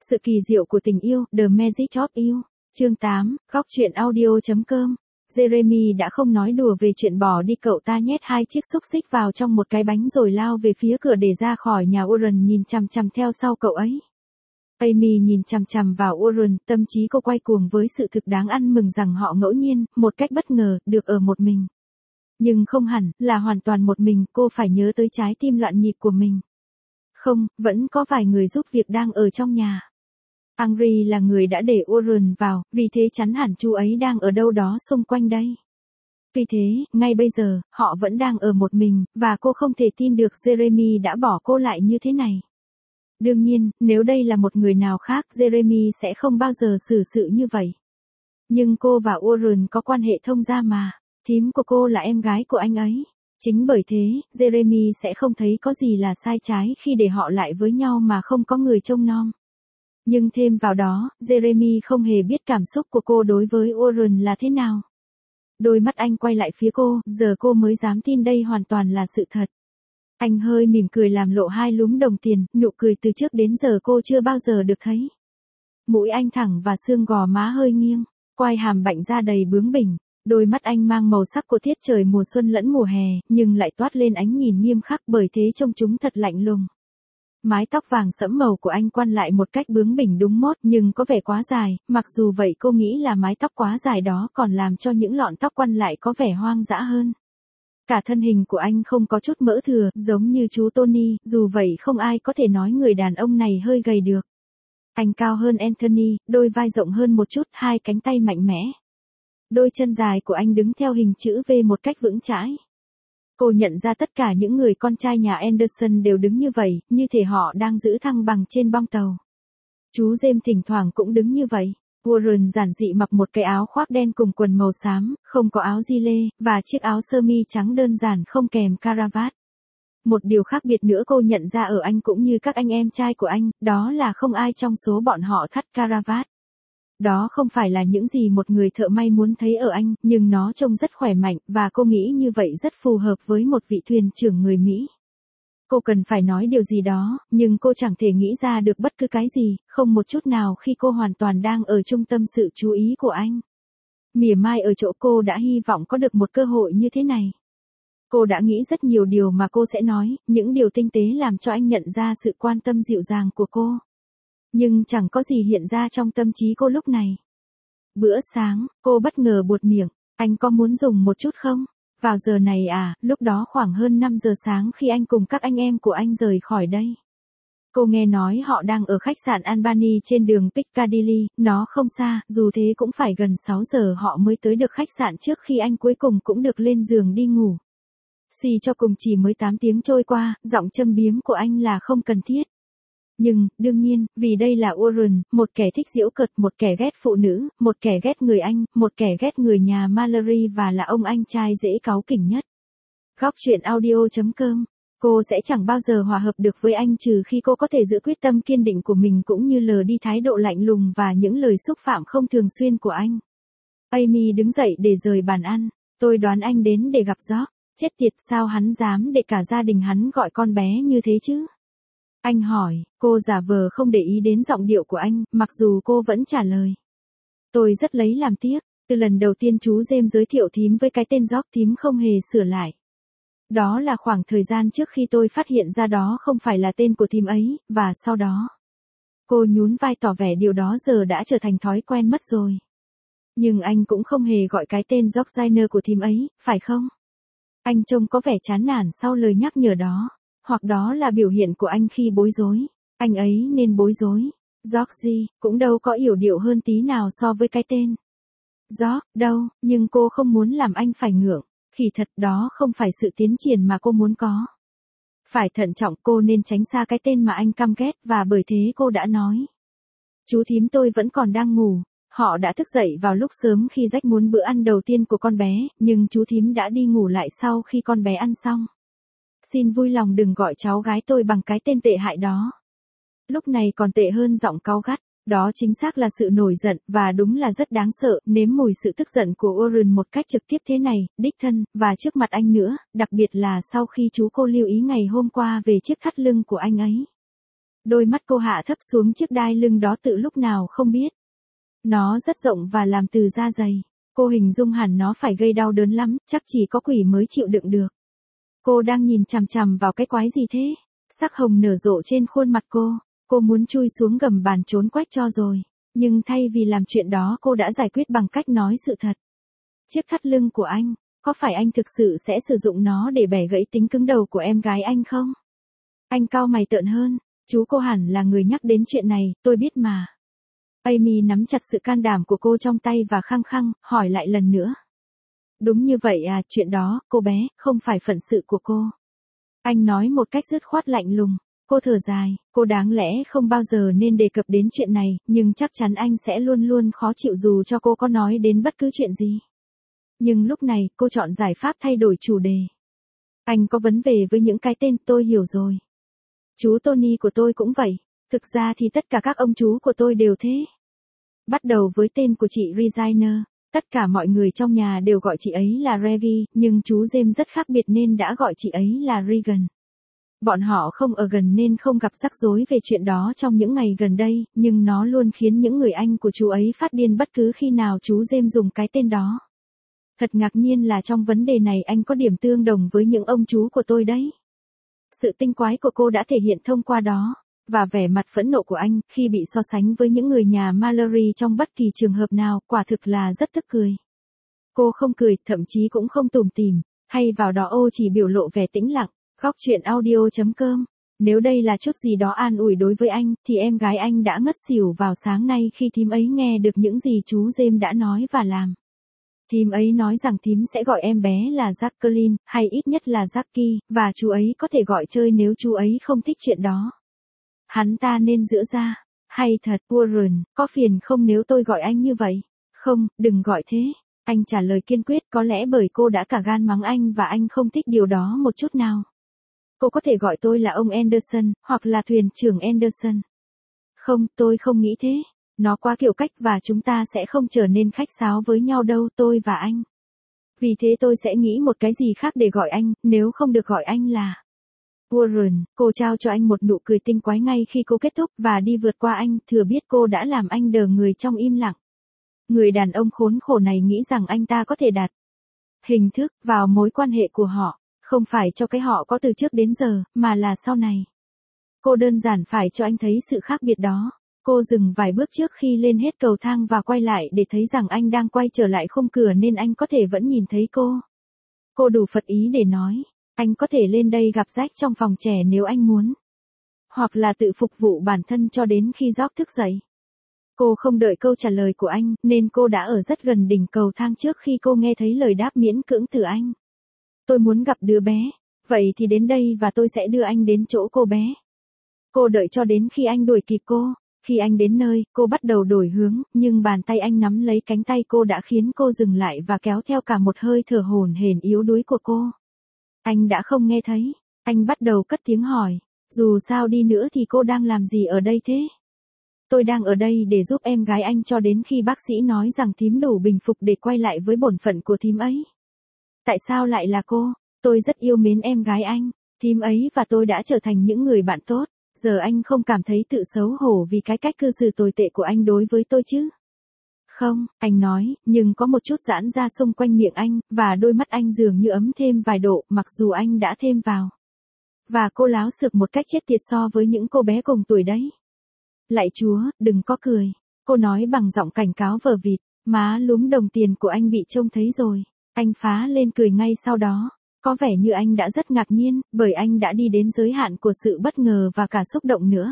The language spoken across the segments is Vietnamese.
Sự kỳ diệu của tình yêu, The Magic of You. Chương 8, góc truyện audio.com. Jeremy đã không nói đùa về chuyện bỏ đi, cậu ta nhét 2 chiếc xúc xích vào trong một cái bánh rồi lao về phía cửa để ra khỏi nhà. Warren nhìn chằm chằm theo sau cậu ấy. Amy nhìn chằm chằm vào Warren, tâm trí cô quay cuồng với sự thực đáng ăn mừng rằng họ ngẫu nhiên, một cách bất ngờ, được ở một mình. Nhưng không hẳn, là hoàn toàn một mình, cô phải nhớ tới trái tim loạn nhịp của mình. Không, vẫn có vài người giúp việc đang ở trong nhà. Henry là người đã để Warren vào, vì thế chắn hẳn chú ấy đang ở đâu đó xung quanh đây. Vì thế, ngay bây giờ, họ vẫn đang ở một mình, và cô không thể tin được Jeremy đã bỏ cô lại như thế này. Đương nhiên, nếu đây là một người nào khác, Jeremy sẽ không bao giờ xử sự như vậy. Nhưng cô và Warren có quan hệ thông gia mà, thím của cô là em gái của anh ấy. Chính bởi thế, Jeremy sẽ không thấy có gì là sai trái khi để họ lại với nhau mà không có người trông nom. Nhưng thêm vào đó, Jeremy không hề biết cảm xúc của cô đối với Warren là thế nào. Đôi mắt anh quay lại phía cô, giờ cô mới dám tin đây hoàn toàn là sự thật. Anh hơi mỉm cười làm lộ 2 lúm đồng tiền, nụ cười từ trước đến giờ cô chưa bao giờ được thấy. Mũi anh thẳng và xương gò má hơi nghiêng, quai hàm bạnh ra đầy bướng bỉnh. Đôi mắt anh mang màu sắc của tiết trời mùa xuân lẫn mùa hè, nhưng lại toát lên ánh nhìn nghiêm khắc, bởi thế trông chúng thật lạnh lùng. Mái tóc vàng sẫm màu của anh quăn lại một cách bướng bỉnh đúng mốt, nhưng có vẻ quá dài, mặc dù vậy cô nghĩ là mái tóc quá dài đó còn làm cho những lọn tóc quăn lại có vẻ hoang dã hơn. Cả thân hình của anh không có chút mỡ thừa, giống như chú Tony, dù vậy không ai có thể nói người đàn ông này hơi gầy được. Anh cao hơn Anthony, đôi vai rộng hơn một chút, 2 cánh tay mạnh mẽ. Đôi chân dài của anh đứng theo hình chữ V một cách vững chãi. Cô nhận ra tất cả những người con trai nhà Anderson đều đứng như vậy, như thể họ đang giữ thăng bằng trên bong tàu. Chú James thỉnh thoảng cũng đứng như vậy. Warren giản dị mặc một cái áo khoác đen cùng quần màu xám, không có áo gi lê, và chiếc áo sơ mi trắng đơn giản không kèm caravat. Một điều khác biệt nữa cô nhận ra ở anh cũng như các anh em trai của anh, đó là không ai trong số bọn họ thắt caravat. Đó không phải là những gì một người thợ may muốn thấy ở anh, nhưng nó trông rất khỏe mạnh, và cô nghĩ như vậy rất phù hợp với một vị thuyền trưởng người Mỹ. Cô cần phải nói điều gì đó, nhưng cô chẳng thể nghĩ ra được bất cứ cái gì, không một chút nào khi cô hoàn toàn đang ở trung tâm sự chú ý của anh. Mỉa mai ở chỗ cô đã hy vọng có được một cơ hội như thế này. Cô đã nghĩ rất nhiều điều mà cô sẽ nói, những điều tinh tế làm cho anh nhận ra sự quan tâm dịu dàng của cô. Nhưng chẳng có gì hiện ra trong tâm trí cô lúc này. Bữa sáng, cô bất ngờ buột miệng, anh có muốn dùng một chút không? Vào giờ này à, lúc đó khoảng hơn 5 giờ sáng khi anh cùng các anh em của anh rời khỏi đây. Cô nghe nói họ đang ở khách sạn Albany trên đường Piccadilly, nó không xa, dù thế cũng phải gần 6 giờ họ mới tới được khách sạn trước khi anh cuối cùng cũng được lên giường đi ngủ. Suy cho cùng chỉ mới 8 tiếng trôi qua, giọng châm biếm của anh là không cần thiết. Nhưng, đương nhiên, vì đây là Warren, một kẻ thích giễu cợt, một kẻ ghét phụ nữ, một kẻ ghét người Anh, một kẻ ghét người nhà Mallory và là ông anh trai dễ cáu kỉnh nhất. Góc truyện audio.com. Cô sẽ chẳng bao giờ hòa hợp được với anh trừ khi cô có thể giữ quyết tâm kiên định của mình cũng như lờ đi thái độ lạnh lùng và những lời xúc phạm không thường xuyên của anh. Amy đứng dậy để rời bàn ăn. Tôi đoán anh đến để gặp George. Chết tiệt, sao hắn dám để cả gia đình hắn gọi con bé như thế chứ? Anh hỏi, cô giả vờ không để ý đến giọng điệu của anh, mặc dù cô vẫn trả lời. Tôi rất lấy làm tiếc, từ lần đầu tiên chú James giới thiệu thím với cái tên George, thím không hề sửa lại. Đó là khoảng thời gian trước khi tôi phát hiện ra đó không phải là tên của thím ấy, và sau đó. Cô nhún vai tỏ vẻ điều đó giờ đã trở thành thói quen mất rồi. Nhưng anh cũng không hề gọi cái tên George Jr của thím ấy, phải không? Anh trông có vẻ chán nản sau lời nhắc nhở đó. Hoặc đó là biểu hiện của anh khi bối rối. Anh ấy nên bối rối. Georgie, cũng đâu có yểu điệu hơn tí nào so với cái tên. George, đâu, nhưng cô không muốn làm anh phải ngượng. Kỳ thật đó không phải sự tiến triển mà cô muốn có. Phải thận trọng, cô nên tránh xa cái tên mà anh căm ghét, và bởi thế cô đã nói. Chú thím tôi vẫn còn đang ngủ. Họ đã thức dậy vào lúc sớm khi Jack muốn bữa ăn đầu tiên của con bé, nhưng chú thím đã đi ngủ lại sau khi con bé ăn xong. Xin vui lòng đừng gọi cháu gái tôi bằng cái tên tệ hại đó. Lúc này còn tệ hơn giọng cáu gắt, đó chính xác là sự nổi giận, và đúng là rất đáng sợ, nếm mùi sự tức giận của Warren một cách trực tiếp thế này, đích thân, và trước mặt anh nữa, đặc biệt là sau khi chú cô lưu ý ngày hôm qua về chiếc thắt lưng của anh ấy. Đôi mắt cô hạ thấp xuống chiếc đai lưng đó từ lúc nào không biết. Nó rất rộng và làm từ da dày. Cô hình dung hẳn nó phải gây đau đớn lắm, chắc chỉ có quỷ mới chịu đựng được. Cô đang nhìn chằm chằm vào cái quái gì thế? Sắc hồng nở rộ trên khuôn mặt cô muốn chui xuống gầm bàn trốn quách cho rồi. Nhưng thay vì làm chuyện đó cô đã giải quyết bằng cách nói sự thật. Chiếc thắt lưng của anh, có phải anh thực sự sẽ sử dụng nó để bẻ gãy tính cứng đầu của em gái anh không? Anh cau mày tợn hơn, chú cô hẳn là người nhắc đến chuyện này, tôi biết mà. Amy nắm chặt sự can đảm của cô trong tay và khăng khăng, hỏi lại lần nữa. Đúng như vậy à, chuyện đó, cô bé, không phải phận sự của cô. Anh nói một cách dứt khoát lạnh lùng. Cô thở dài, cô đáng lẽ không bao giờ nên đề cập đến chuyện này, nhưng chắc chắn anh sẽ luôn luôn khó chịu dù cho cô có nói đến bất cứ chuyện gì. Nhưng lúc này, cô chọn giải pháp thay đổi chủ đề. Anh có vấn đề với những cái tên, tôi hiểu rồi. Chú Tony của tôi cũng vậy, thực ra thì tất cả các ông chú của tôi đều thế. Bắt đầu với tên của chị Regina, tất cả mọi người trong nhà đều gọi chị ấy là Reggie, nhưng chú James rất khác biệt nên đã gọi chị ấy là Regan. Bọn họ không ở gần nên không gặp rắc rối về chuyện đó trong những ngày gần đây, nhưng nó luôn khiến những người anh của chú ấy phát điên bất cứ khi nào chú James dùng cái tên đó. Thật ngạc nhiên là trong vấn đề này anh có điểm tương đồng với những ông chú của tôi đấy. Sự tinh quái của cô đã thể hiện thông qua đó, và vẻ mặt phẫn nộ của anh khi bị so sánh với những người nhà Mallory trong bất kỳ trường hợp nào quả thực là rất tức cười. Cô không cười, thậm chí cũng không tủm tỉm, hay vào đó chỉ biểu lộ vẻ tĩnh lặng. Góc truyện audio.com. Nếu đây là chút gì đó an ủi đối với anh, thì em gái anh đã ngất xỉu vào sáng nay khi thím ấy nghe được những gì chú James đã nói và làm. Thím ấy nói rằng thím sẽ gọi em bé là Jacqueline, hay ít nhất là Jackie, và chú ấy có thể gọi chơi nếu chú ấy không thích chuyện đó. Hắn ta nên giữ ra. Hay thật, Warren, có phiền không nếu tôi gọi anh như vậy? Không, đừng gọi thế. Anh trả lời kiên quyết, có lẽ bởi cô đã cả gan mắng anh và anh không thích điều đó một chút nào. Cô có thể gọi tôi là ông Anderson, hoặc là thuyền trưởng Anderson. Không, tôi không nghĩ thế. Nó quá kiểu cách và chúng ta sẽ không trở nên khách sáo với nhau đâu, tôi và anh. Vì thế tôi sẽ nghĩ một cái gì khác để gọi anh, nếu không được gọi anh là Warren. Cô trao cho anh một nụ cười tinh quái ngay khi cô kết thúc và đi vượt qua anh, thừa biết cô đã làm anh đờ người trong im lặng. Người đàn ông khốn khổ này nghĩ rằng anh ta có thể đặt hình thức vào mối quan hệ của họ, không phải cho cái họ có từ trước đến giờ, mà là sau này. Cô đơn giản phải cho anh thấy sự khác biệt đó. Cô dừng vài bước trước khi lên hết cầu thang và quay lại để thấy rằng anh đang quay trở lại khung cửa nên anh có thể vẫn nhìn thấy cô. Cô đủ phật ý để nói, anh có thể lên đây gặp Jack trong phòng trẻ nếu anh muốn. Hoặc là tự phục vụ bản thân cho đến khi George thức dậy. Cô không đợi câu trả lời của anh, nên cô đã ở rất gần đỉnh cầu thang trước khi cô nghe thấy lời đáp miễn cưỡng từ anh. Tôi muốn gặp đứa bé, vậy thì đến đây và tôi sẽ đưa anh đến chỗ cô bé. Cô đợi cho đến khi anh đuổi kịp cô. Khi anh đến nơi, cô bắt đầu đổi hướng, nhưng bàn tay anh nắm lấy cánh tay cô đã khiến cô dừng lại và kéo theo cả một hơi thở hổn hển yếu đuối của cô. Anh đã không nghe thấy. Anh bắt đầu cất tiếng hỏi. Dù sao đi nữa thì cô đang làm gì ở đây thế? Tôi đang ở đây để giúp em gái anh cho đến khi bác sĩ nói rằng thím đủ bình phục để quay lại với bổn phận của thím ấy. Tại sao lại là cô? Tôi rất yêu mến em gái anh. Thím ấy và tôi đã trở thành những người bạn tốt. Giờ anh không cảm thấy tự xấu hổ vì cái cách cư xử tồi tệ của anh đối với tôi chứ? Không, anh nói, nhưng có một chút giãn ra xung quanh miệng anh, và đôi mắt anh dường như ấm thêm vài độ, mặc dù anh đã thêm vào. Và cô láo xược một cách chết tiệt so với những cô bé cùng tuổi đấy. Lạy Chúa, đừng có cười. Cô nói bằng giọng cảnh cáo vờ vịt, má lúm đồng tiền của anh bị trông thấy rồi. Anh phá lên cười ngay sau đó. Có vẻ như anh đã rất ngạc nhiên, bởi anh đã đi đến giới hạn của sự bất ngờ và cả xúc động nữa.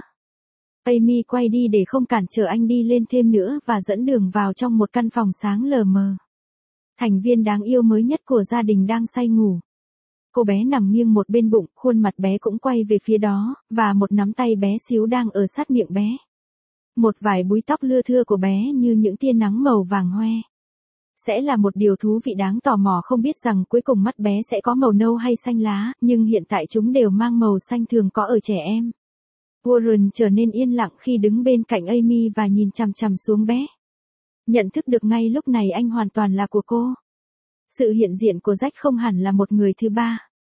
Amy quay đi để không cản trở anh đi lên thêm nữa và dẫn đường vào trong một căn phòng sáng lờ mờ. Thành viên đáng yêu mới nhất của gia đình đang say ngủ. Cô bé nằm nghiêng một bên bụng, khuôn mặt bé cũng quay về phía đó, và một nắm tay bé xíu đang ở sát miệng bé. Một vài búi tóc lưa thưa của bé như những tia nắng màu vàng hoe. Sẽ là một điều thú vị đáng tò mò không biết rằng cuối cùng mắt bé sẽ có màu nâu hay xanh lá, nhưng hiện tại chúng đều mang màu xanh thường có ở trẻ em. Warren trở nên yên lặng khi đứng bên cạnh Amy và nhìn chằm chằm xuống bé. Nhận thức được ngay lúc này anh hoàn toàn là của cô. Sự hiện diện của Jack không hẳn là một người thứ ba.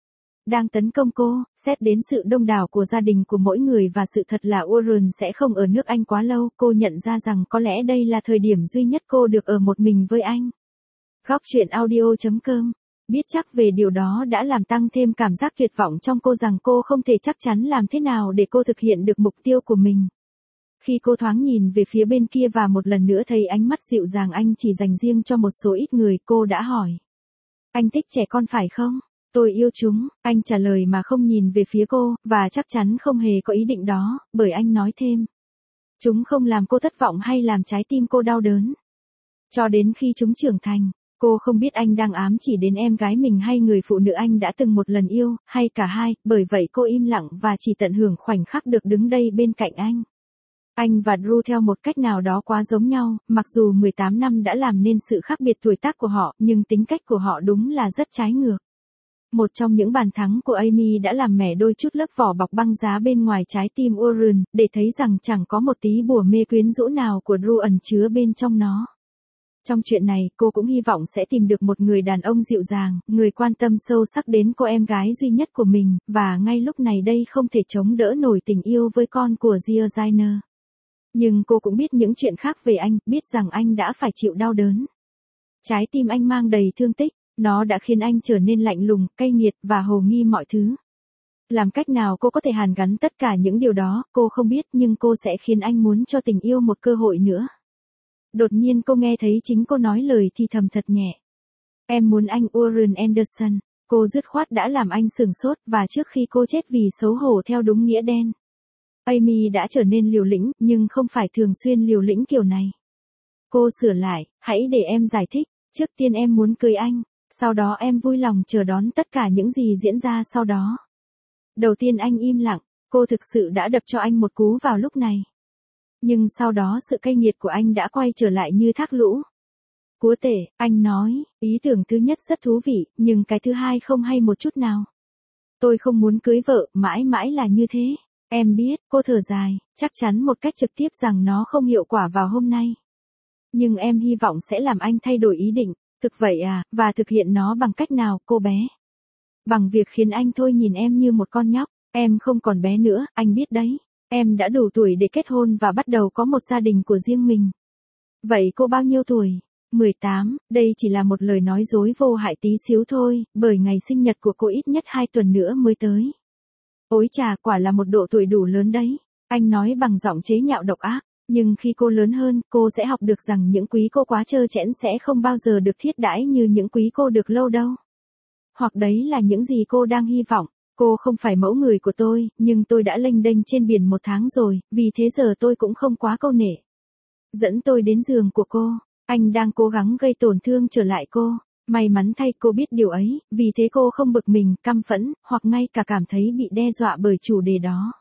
đang tấn công cô, xét đến sự đông đảo của gia đình của mỗi người và sự thật là Warren sẽ không ở nước Anh quá lâu, cô nhận ra rằng có lẽ đây là thời điểm duy nhất cô được ở một mình với anh. Góc truyện audio.com. Biết chắc về điều đó đã làm tăng thêm cảm giác tuyệt vọng trong cô rằng cô không thể chắc chắn làm thế nào để cô thực hiện được mục tiêu của mình. Khi cô thoáng nhìn về phía bên kia và một lần nữa thấy ánh mắt dịu dàng anh chỉ dành riêng cho một số ít người, cô đã hỏi. Anh thích trẻ con phải không? Tôi yêu chúng, anh trả lời mà không nhìn về phía cô, và chắc chắn không hề có ý định đó, bởi anh nói thêm. Chúng không làm cô thất vọng hay làm trái tim cô đau đớn. Cho đến khi chúng trưởng thành, cô không biết anh đang ám chỉ đến em gái mình hay người phụ nữ anh đã từng một lần yêu, hay cả hai, bởi vậy cô im lặng và chỉ tận hưởng khoảnh khắc được đứng đây bên cạnh anh. Anh và Drew theo một cách nào đó quá giống nhau, mặc dù 18 năm đã làm nên sự khác biệt tuổi tác của họ, nhưng tính cách của họ đúng là rất trái ngược. Một trong những bàn thắng của Amy đã làm mẻ đôi chút lớp vỏ bọc băng giá bên ngoài trái tim Warren, để thấy rằng chẳng có một tí bùa mê quyến rũ nào của Drew ẩn chứa bên trong nó. Trong chuyện này, cô cũng hy vọng sẽ tìm được một người đàn ông dịu dàng, người quan tâm sâu sắc đến cô em gái duy nhất của mình, và ngay lúc này đây không thể chống đỡ nổi tình yêu với con của Giorginer. Nhưng cô cũng biết những chuyện khác về anh, biết rằng anh đã phải chịu đau đớn. Trái tim anh mang đầy thương tích, nó đã khiến anh trở nên lạnh lùng, cay nghiệt và hồ nghi mọi thứ. Làm cách nào cô có thể hàn gắn tất cả những điều đó, cô không biết, nhưng cô sẽ khiến anh muốn cho tình yêu một cơ hội nữa. Đột nhiên cô nghe thấy chính cô nói lời thì thầm thật nhẹ. Em muốn anh Warren Anderson. Cô dứt khoát đã làm anh sửng sốt, và trước khi cô chết vì xấu hổ theo đúng nghĩa đen. Amy đã trở nên liều lĩnh, nhưng không phải thường xuyên liều lĩnh kiểu này. Cô sửa lại, hãy để em giải thích, trước tiên em muốn cưới anh, sau đó em vui lòng chờ đón tất cả những gì diễn ra sau đó. Đầu tiên anh im lặng, cô thực sự đã đập cho anh một cú vào lúc này. Nhưng sau đó sự cay nghiệt của anh đã quay trở lại như thác lũ. Chúa tể, anh nói, ý tưởng thứ nhất rất thú vị, nhưng cái thứ hai không hay một chút nào. Tôi không muốn cưới vợ, mãi mãi là như thế. Em biết, cô thở dài, chắc chắn một cách trực tiếp rằng nó không hiệu quả vào hôm nay. Nhưng em hy vọng sẽ làm anh thay đổi ý định, thực vậy à, và thực hiện nó bằng cách nào, cô bé? Bằng việc khiến anh thôi nhìn em như một con nhóc, em không còn bé nữa, anh biết đấy. Em đã đủ tuổi để kết hôn và bắt đầu có một gia đình của riêng mình. Vậy cô bao nhiêu tuổi? 18, đây chỉ là một lời nói dối vô hại tí xíu thôi, bởi ngày sinh nhật của cô ít nhất 2 tuần nữa mới tới. Ôi chà, quả là một độ tuổi đủ lớn đấy. Anh nói bằng giọng chế nhạo độc ác. Nhưng khi cô lớn hơn, cô sẽ học được rằng những quý cô quá trơ trẽn sẽ không bao giờ được thiết đãi như những quý cô được lâu đâu. Hoặc đấy là những gì cô đang hy vọng. Cô không phải mẫu người của tôi, nhưng tôi đã lênh đênh trên biển 1 tháng rồi, vì thế giờ tôi cũng không quá câu nệ. Dẫn tôi đến giường của cô, anh đang cố gắng gây tổn thương trở lại cô. May mắn thay cô biết điều ấy, vì thế cô không bực mình, căm phẫn, hoặc ngay cả cảm thấy bị đe dọa bởi chủ đề đó.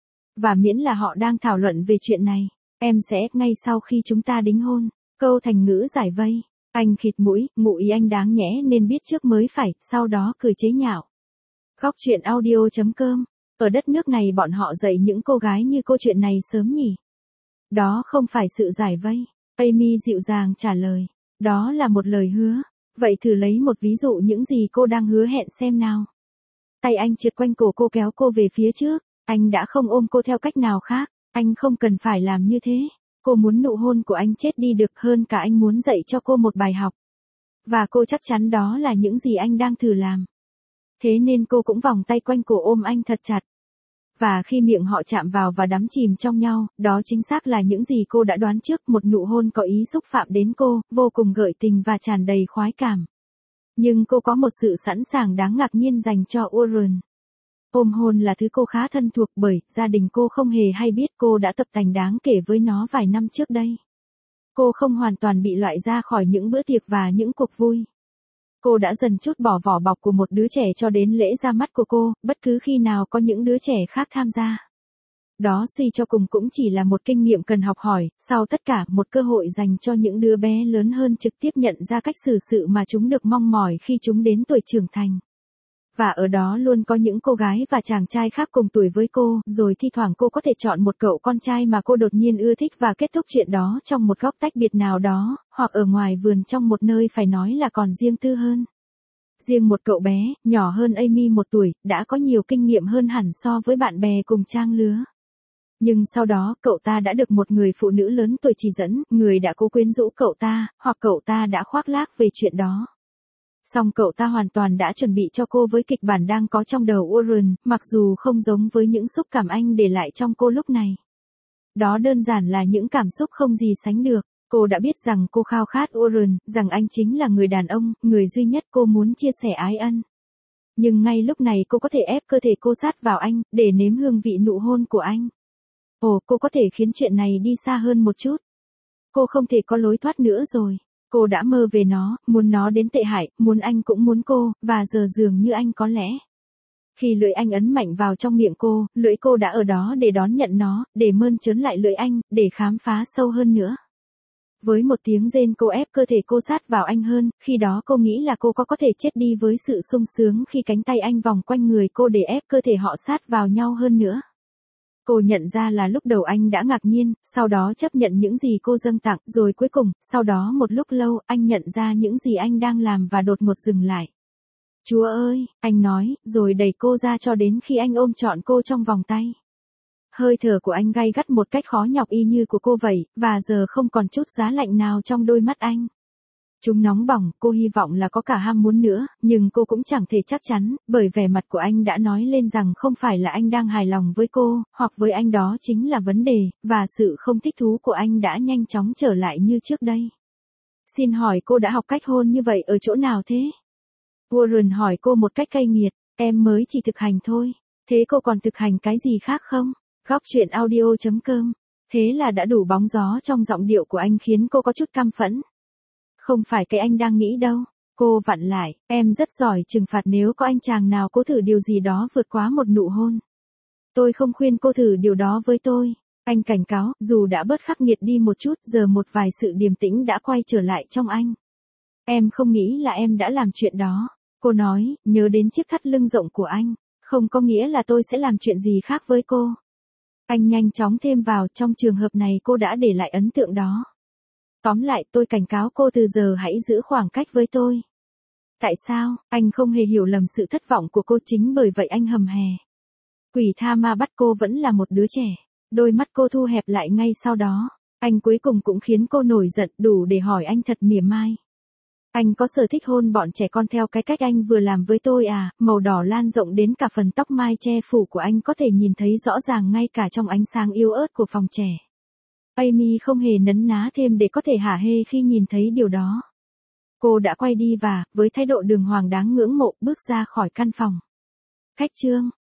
Và miễn là họ đang thảo luận về chuyện này, em sẽ, ngay sau khi chúng ta đính hôn, câu thành ngữ giải vây. Anh khịt mũi, ngụ ý anh đáng nhẽ nên biết trước mới phải, sau đó cười chế nhạo. Góc truyện audio.com. Ở đất nước này bọn họ dạy những cô gái như cô chuyện này sớm nhỉ? Đó không phải sự giải vây. Amy dịu dàng trả lời. Đó là một lời hứa. Vậy thử lấy một ví dụ những gì cô đang hứa hẹn xem nào. Tay anh trượt quanh cổ cô kéo cô về phía trước. Anh đã không ôm cô theo cách nào khác. Anh không cần phải làm như thế. Cô muốn nụ hôn của anh chết đi được hơn cả anh muốn dạy cho cô một bài học. Và cô chắc chắn đó là những gì anh đang thử làm. Thế nên cô cũng vòng tay quanh cổ ôm anh thật chặt. Và khi miệng họ chạm vào và đắm chìm trong nhau, đó chính xác là những gì cô đã đoán trước, một nụ hôn có ý xúc phạm đến cô, vô cùng gợi tình và tràn đầy khoái cảm. Nhưng cô có một sự sẵn sàng đáng ngạc nhiên dành cho Warren. Ôm hôn là thứ cô khá thân thuộc bởi gia đình cô không hề hay biết cô đã tập tành đáng kể với nó vài năm trước đây. Cô không hoàn toàn bị loại ra khỏi những bữa tiệc và những cuộc vui. Cô đã dần trút bỏ vỏ bọc của một đứa trẻ cho đến lễ ra mắt của cô, bất cứ khi nào có những đứa trẻ khác tham gia. Đó suy cho cùng cũng chỉ là một kinh nghiệm cần học hỏi, sau tất cả một cơ hội dành cho những đứa bé lớn hơn trực tiếp nhận ra cách xử sự mà chúng được mong mỏi khi chúng đến tuổi trưởng thành. Và ở đó luôn có những cô gái và chàng trai khác cùng tuổi với cô, rồi thi thoảng cô có thể chọn một cậu con trai mà cô đột nhiên ưa thích và kết thúc chuyện đó trong một góc tách biệt nào đó, hoặc ở ngoài vườn trong một nơi phải nói là còn riêng tư hơn. Riêng một cậu bé, nhỏ hơn Amy 1 tuổi, đã có nhiều kinh nghiệm hơn hẳn so với bạn bè cùng trang lứa. Nhưng sau đó, cậu ta đã được một người phụ nữ lớn tuổi chỉ dẫn, người đã cố quyến rũ cậu ta, hoặc cậu ta đã khoác lác về chuyện đó. Song cậu ta hoàn toàn đã chuẩn bị cho cô với kịch bản đang có trong đầu Warren, mặc dù không giống với những xúc cảm anh để lại trong cô lúc này. Đó đơn giản là những cảm xúc không gì sánh được. Cô đã biết rằng cô khao khát Warren, rằng anh chính là người đàn ông, người duy nhất cô muốn chia sẻ ái ân. Nhưng ngay lúc này cô có thể ép cơ thể cô sát vào anh, để nếm hương vị nụ hôn của anh. Ồ, cô có thể khiến chuyện này đi xa hơn một chút. Cô không thể có lối thoát nữa rồi. Cô đã mơ về nó, muốn nó đến tệ hại, muốn anh cũng muốn cô, và giờ dường như anh có lẽ. Khi lưỡi anh ấn mạnh vào trong miệng cô, lưỡi cô đã ở đó để đón nhận nó, để mơn trớn lại lưỡi anh, để khám phá sâu hơn nữa. Với một tiếng rên cô ép cơ thể cô sát vào anh hơn, khi đó cô nghĩ là cô có thể chết đi với sự sung sướng khi cánh tay anh vòng quanh người cô để ép cơ thể họ sát vào nhau hơn nữa. Cô nhận ra là lúc đầu anh đã ngạc nhiên, sau đó chấp nhận những gì cô dâng tặng, rồi cuối cùng, sau đó một lúc lâu, anh nhận ra những gì anh đang làm và đột ngột dừng lại. Chúa ơi, anh nói, rồi đẩy cô ra cho đến khi anh ôm trọn cô trong vòng tay. Hơi thở của anh gay gắt một cách khó nhọc y như của cô vậy, và giờ không còn chút giá lạnh nào trong đôi mắt anh. Chúng nóng bỏng, cô hy vọng là có cả ham muốn nữa, nhưng cô cũng chẳng thể chắc chắn, bởi vẻ mặt của anh đã nói lên rằng không phải là anh đang hài lòng với cô, hoặc với anh đó chính là vấn đề, và sự không thích thú của anh đã nhanh chóng trở lại như trước đây. Xin hỏi cô đã học cách hôn như vậy ở chỗ nào thế? Warren hỏi cô một cách cay nghiệt, em mới chỉ thực hành thôi. Thế cô còn thực hành cái gì khác không? Góc chuyện audio.com. Thế là đã đủ bóng gió trong giọng điệu của anh khiến cô có chút căm phẫn. Không phải cái anh đang nghĩ đâu. Cô vặn lại, em rất giỏi trừng phạt nếu có anh chàng nào cố thử điều gì đó vượt quá một nụ hôn. Tôi không khuyên cô thử điều đó với tôi. Anh cảnh cáo, dù đã bớt khắc nghiệt đi một chút, giờ một vài sự điềm tĩnh đã quay trở lại trong anh. Em không nghĩ là em đã làm chuyện đó. Cô nói, nhớ đến chiếc thắt lưng rộng của anh. Không có nghĩa là tôi sẽ làm chuyện gì khác với cô. Anh nhanh chóng thêm vào, trong trường hợp này cô đã để lại ấn tượng đó. Tóm lại, tôi cảnh cáo cô từ giờ hãy giữ khoảng cách với tôi. Tại sao? Anh không hề hiểu lầm sự thất vọng của cô, chính bởi vậy anh hầm hè. Quỷ tha ma bắt cô vẫn là một đứa trẻ. Đôi mắt cô thu hẹp lại ngay sau đó. Anh cuối cùng cũng khiến cô nổi giận đủ để hỏi anh thật mỉa mai. Anh có sở thích hôn bọn trẻ con theo cái cách anh vừa làm với tôi à? Màu đỏ lan rộng đến cả phần tóc mai che phủ của anh có thể nhìn thấy rõ ràng ngay cả trong ánh sáng yếu ớt của phòng trẻ. Amy không hề nấn ná thêm để có thể hả hê khi nhìn thấy điều đó. Cô đã quay đi và, với thái độ đường hoàng đáng ngưỡng mộ, bước ra khỏi căn phòng. Khách trương.